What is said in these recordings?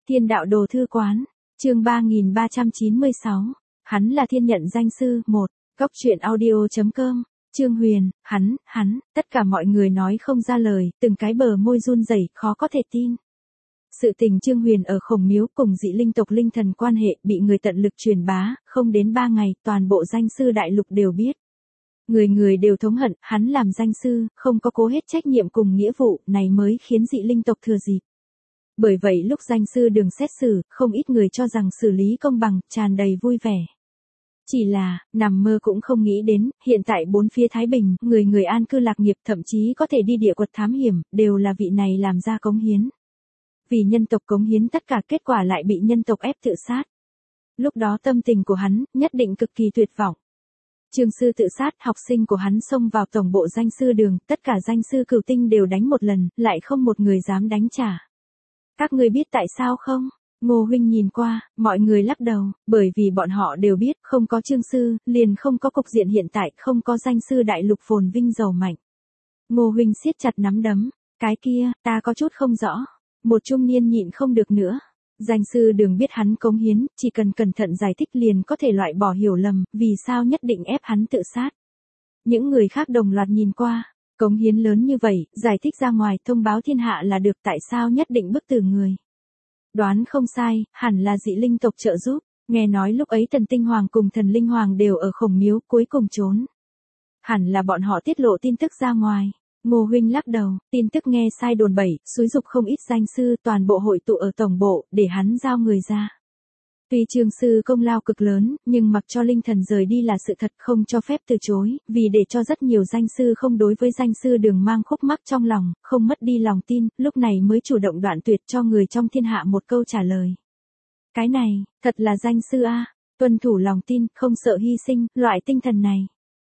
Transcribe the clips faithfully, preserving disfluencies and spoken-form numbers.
Thiên đạo đồ thư quán, chương ba nghìn ba trăm chín mươi sáu, hắn là thiên nhận danh sư, một, góc truyện audio chấm com, Trương Huyền, hắn, hắn, tất cả mọi người nói không ra lời, từng cái bờ môi run rẩy, khó có thể tin. Sự tình Trương Huyền ở Khổng Miếu cùng dị linh tộc linh thần quan hệ bị người tận lực truyền bá, không đến ba ngày, toàn bộ danh sư đại lục đều biết. Người người đều thống hận, hắn làm danh sư, không có cố hết trách nhiệm cùng nghĩa vụ, này mới khiến dị linh tộc thừa dịp. Bởi vậy lúc danh sư đường xét xử, không ít người cho rằng xử lý công bằng, tràn đầy vui vẻ. Chỉ là, nằm mơ cũng không nghĩ đến, hiện tại bốn phía Thái Bình, người người an cư lạc nghiệp, thậm chí có thể đi địa quật thám hiểm, đều là vị này làm ra cống hiến. Vì nhân tộc cống hiến tất cả, kết quả lại bị nhân tộc ép tự sát. Lúc đó tâm tình của hắn, nhất định cực kỳ tuyệt vọng. Trường sư tự sát, học sinh của hắn xông vào tổng bộ danh sư đường, tất cả danh sư cửu tinh đều đánh một lần, lại không một người dám đánh trả. Các ngươi biết tại sao không? Ngô huynh nhìn qua, mọi người lắc đầu, bởi vì bọn họ đều biết, không có Trương sư, liền không có cục diện hiện tại, không có danh sư đại lục phồn vinh giàu mạnh. Ngô huynh siết chặt nắm đấm, cái kia, ta có chút không rõ. Một trung niên nhịn không được nữa. Danh sư đường biết hắn cống hiến, chỉ cần cẩn thận giải thích liền có thể loại bỏ hiểu lầm, vì sao nhất định ép hắn tự sát. Những người khác đồng loạt nhìn qua, cống hiến lớn như vậy, giải thích ra ngoài, thông báo thiên hạ là được, tại sao nhất định bức tử người. Đoán không sai, hẳn là dị linh tộc trợ giúp, nghe nói lúc ấy thần tinh hoàng cùng thần linh hoàng đều ở Khổng Miếu, cuối cùng trốn. Hẳn là bọn họ tiết lộ tin tức ra ngoài. Ngô huynh lắc đầu, tin tức nghe sai đồn bẩy, xúi dục không ít danh sư, toàn bộ hội tụ ở tổng bộ, để hắn giao người ra. Tuy Trương sư công lao cực lớn, nhưng mặc cho linh thần rời đi là sự thật, không cho phép từ chối, vì để cho rất nhiều danh sư không đối với danh sư đường mang khúc mắc trong lòng, không mất đi lòng tin, lúc này mới chủ động đoạn tuyệt cho người trong thiên hạ một câu trả lời. Cái này, thật là danh sư a, tuân thủ lòng tin, không sợ hy sinh, loại tinh thần này.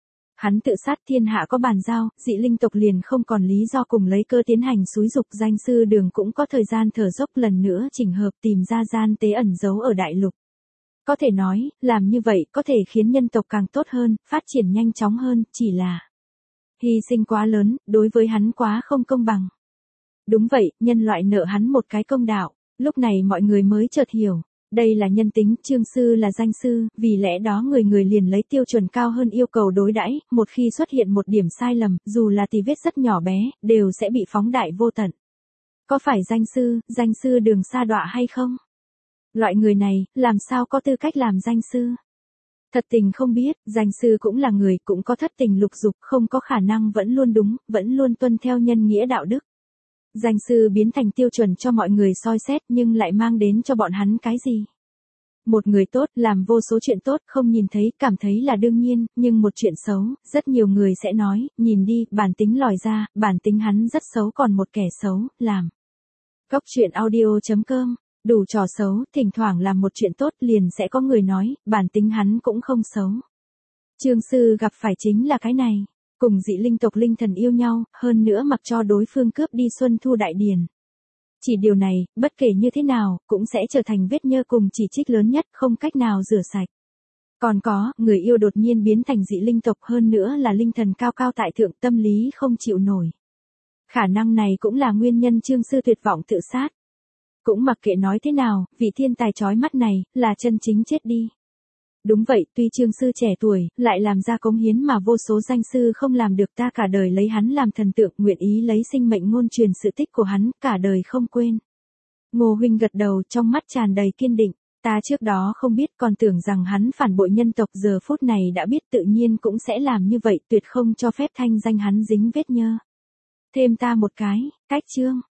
Hắn tự sát, thiên hạ có bàn giao, dị linh tộc liền không còn lý do cùng lấy cơ tiến hành xúi dục, danh sư đường cũng có thời gian thở dốc lần nữa chỉnh hợp tìm ra gian tế ẩn giấu ở đại lục. Có thể nói, làm như vậy có thể khiến nhân tộc càng tốt hơn, phát triển nhanh chóng hơn, chỉ là hy sinh quá lớn, đối với hắn quá không công bằng. Đúng vậy, nhân loại nợ hắn một cái công đạo, lúc này mọi người mới chợt hiểu. Đây là nhân tính, Trương sư là danh sư, vì lẽ đó người người liền lấy tiêu chuẩn cao hơn yêu cầu đối đãi, một khi xuất hiện một điểm sai lầm, dù là tì vết rất nhỏ bé, đều sẽ bị phóng đại vô tận. Có phải danh sư, danh sư đường sa đọa hay không? Loại người này, làm sao có tư cách làm danh sư? Thật tình không biết, danh sư cũng là người, cũng có thất tình lục dục, không có khả năng vẫn luôn đúng, vẫn luôn tuân theo nhân nghĩa đạo đức. Danh sư biến thành tiêu chuẩn cho mọi người soi xét nhưng lại mang đến cho bọn hắn cái gì? Một người tốt, làm vô số chuyện tốt, không nhìn thấy, cảm thấy là đương nhiên, nhưng một chuyện xấu, rất nhiều người sẽ nói, nhìn đi, bản tính lòi ra, bản tính hắn rất xấu còn một kẻ xấu, làm. Góc truyện audio chấm com, đủ trò xấu, thỉnh thoảng làm một chuyện tốt liền sẽ có người nói, bản tính hắn cũng không xấu. Trương sư gặp phải chính là cái này. Cùng dị linh tộc linh thần yêu nhau, hơn nữa mặc cho đối phương cướp đi Xuân Thu Đại Điển. Chỉ điều này, bất kể như thế nào, cũng sẽ trở thành vết nhơ cùng chỉ trích lớn nhất, không cách nào rửa sạch. Còn có, người yêu đột nhiên biến thành dị linh tộc, hơn nữa là linh thần cao cao tại thượng, tâm lý không chịu nổi. Khả năng này cũng là nguyên nhân Trương sư tuyệt vọng tự sát. Cũng mặc kệ nói thế nào, vị thiên tài chói mắt này, là chân chính chết đi. Đúng vậy, tuy Trương sư trẻ tuổi, lại làm ra cống hiến mà vô số danh sư không làm được, ta cả đời lấy hắn làm thần tượng, nguyện ý lấy sinh mệnh ngôn truyền sự tích của hắn, cả đời không quên. Ngô huynh gật đầu, trong mắt tràn đầy kiên định, ta trước đó không biết, còn tưởng rằng hắn phản bội nhân tộc, giờ phút này đã biết, tự nhiên cũng sẽ làm như vậy, tuyệt không cho phép thanh danh hắn dính vết nhơ. Thêm ta một cái, cách chương.